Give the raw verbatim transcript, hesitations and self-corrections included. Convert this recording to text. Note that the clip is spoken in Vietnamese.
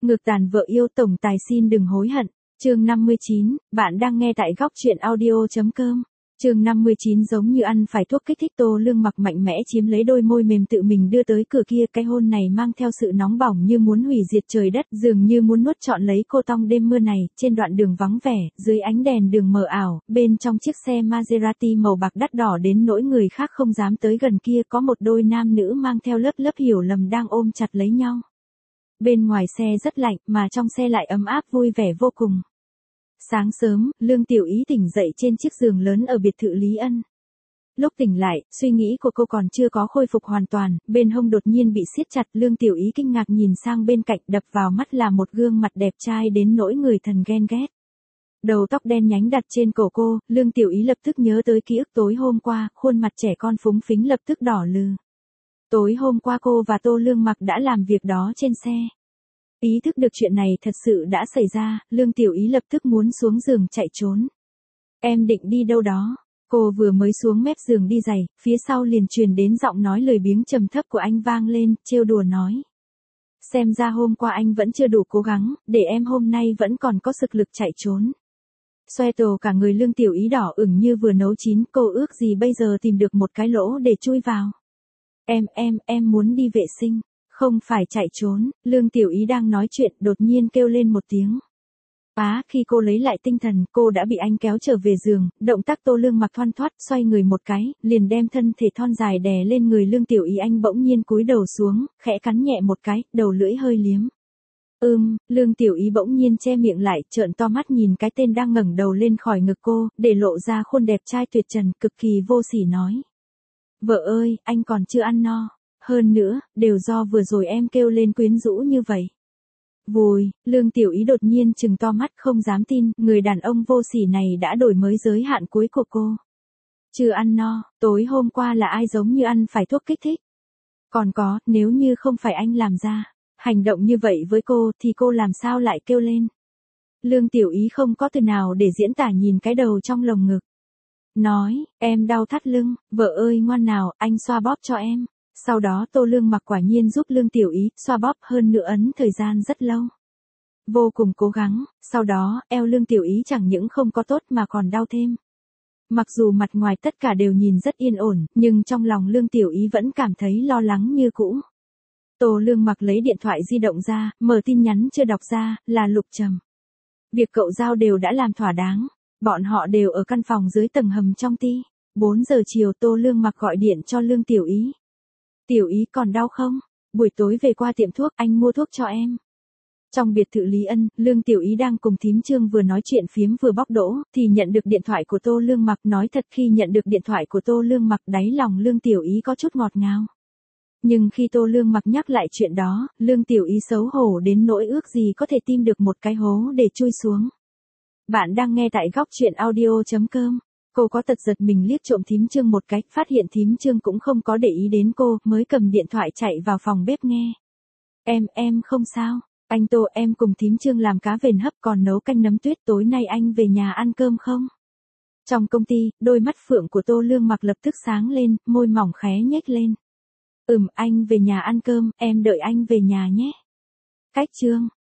Ngược tàn vợ yêu tổng tài xin đừng hối hận. Chương năm mươi chín, bạn đang nghe tại góc truyện audio chấm com. Chương năm mươi chín giống như ăn phải thuốc kích thích Tô Lương Mặc mạnh mẽ chiếm lấy đôi môi mềm tự mình đưa tới cửa kia, cái hôn này mang theo sự nóng bỏng như muốn hủy diệt trời đất, dường như muốn nuốt trọn lấy cô tong đêm mưa này, trên đoạn đường vắng vẻ, dưới ánh đèn đường mờ ảo, bên trong chiếc xe Maserati màu bạc đắt đỏ đến nỗi người khác không dám tới gần kia, có một đôi nam nữ mang theo lớp lớp hiểu lầm đang ôm chặt lấy nhau. Bên ngoài xe rất lạnh, mà trong xe lại ấm áp vui vẻ vô cùng. Sáng sớm, Lương Tiểu Ý tỉnh dậy trên chiếc giường lớn ở biệt thự Lý Ân. Lúc tỉnh lại, suy nghĩ của cô còn chưa có khôi phục hoàn toàn, bên hông đột nhiên bị siết chặt. Lương Tiểu Ý kinh ngạc nhìn sang bên cạnh, đập vào mắt là một gương mặt đẹp trai đến nỗi người thần ghen ghét. Đầu tóc đen nhánh đặt trên cổ cô, Lương Tiểu Ý lập tức nhớ tới ký ức tối hôm qua, khuôn mặt trẻ con phúng phính lập tức đỏ lừ. Tối hôm qua cô và Tô Lương Mặc đã làm việc đó trên xe. Ý thức được chuyện này thật sự đã xảy ra, Lương Tiểu Ý lập tức muốn xuống giường chạy trốn. Em định đi đâu đó? Cô vừa mới xuống mép giường đi giày, phía sau liền truyền đến giọng nói lười biếng trầm thấp của anh vang lên, trêu đùa nói. Xem ra hôm qua anh vẫn chưa đủ cố gắng, để em hôm nay vẫn còn có sức lực chạy trốn. Xoe tổ cả người Lương Tiểu Ý đỏ ửng như vừa nấu chín, cô ước gì bây giờ tìm được một cái lỗ để chui vào. Em, em, em muốn đi vệ sinh. Không phải chạy trốn, Lương Tiểu Ý đang nói chuyện đột nhiên kêu lên một tiếng. Á, khi cô lấy lại tinh thần, cô đã bị anh kéo trở về giường, động tác Tô Lương Mặc thoăn thoắt, xoay người một cái, liền đem thân thể thon dài đè lên người Lương Tiểu Ý. Anh bỗng nhiên cúi đầu xuống, khẽ cắn nhẹ một cái, đầu lưỡi hơi liếm. Ừm, Lương Tiểu Ý bỗng nhiên che miệng lại, trợn to mắt nhìn cái tên đang ngẩng đầu lên khỏi ngực cô, để lộ ra khuôn đẹp trai tuyệt trần, cực kỳ vô sỉ nói. Vợ ơi, anh còn chưa ăn no. Hơn nữa, đều do vừa rồi em kêu lên quyến rũ như vậy. Vùi, Lương Tiểu Ý đột nhiên trừng to mắt không dám tin, người đàn ông vô sỉ này đã đổi mới giới hạn cuối của cô. Chưa ăn no, tối hôm qua là ai giống như ăn phải thuốc kích thích? Còn có, nếu như không phải anh làm ra, hành động như vậy với cô thì cô làm sao lại kêu lên? Lương Tiểu Ý không có từ nào để diễn tả nhìn cái đầu trong lồng ngực. Nói, em đau thắt lưng, vợ ơi ngoan nào, anh xoa bóp cho em. Sau đó Tô Lương Mặc quả nhiên giúp Lương Tiểu Ý xoa bóp hơn nữa ấn thời gian rất lâu. Vô cùng cố gắng, sau đó, eo Lương Tiểu Ý chẳng những không có tốt mà còn đau thêm. Mặc dù mặt ngoài tất cả đều nhìn rất yên ổn, nhưng trong lòng Lương Tiểu Ý vẫn cảm thấy lo lắng như cũ. Tô Lương Mặc lấy điện thoại di động ra, mở tin nhắn chưa đọc ra, là Lục Trầm. Việc cậu giao đều đã làm thỏa đáng, bọn họ đều ở căn phòng dưới tầng hầm trong ty. bốn giờ chiều Tô Lương Mặc gọi điện cho Lương Tiểu Ý. Tiểu Ý còn đau không? Buổi tối về qua tiệm thuốc, anh mua thuốc cho em. Trong biệt thự Lý Ân, Lương Tiểu Ý đang cùng thím Trương vừa nói chuyện phiếm vừa bóc đỗ, thì nhận được điện thoại của Tô Lương Mặc. Nói thật, khi nhận được điện thoại của Tô Lương Mặc, đáy lòng Lương Tiểu Ý có chút ngọt ngào. Nhưng khi Tô Lương Mặc nhắc lại chuyện đó, Lương Tiểu Ý xấu hổ đến nỗi ước gì có thể tìm được một cái hố để chui xuống. Bạn đang nghe tại góc truyện audio chấm com. Cô có tật giật mình liếc trộm thím Trương một cái, phát hiện thím Trương cũng không có để ý đến cô, mới cầm điện thoại chạy vào phòng bếp nghe. Em, em không sao, anh Tô, em cùng thím Trương làm cá vền hấp còn nấu canh nấm tuyết, tối nay anh về nhà ăn cơm không? Trong công ty, đôi mắt phượng của Tô Lương Mặc lập tức sáng lên, môi mỏng khé nhếch lên. Ừm, anh về nhà ăn cơm, em đợi anh về nhà nhé. Cách Trương,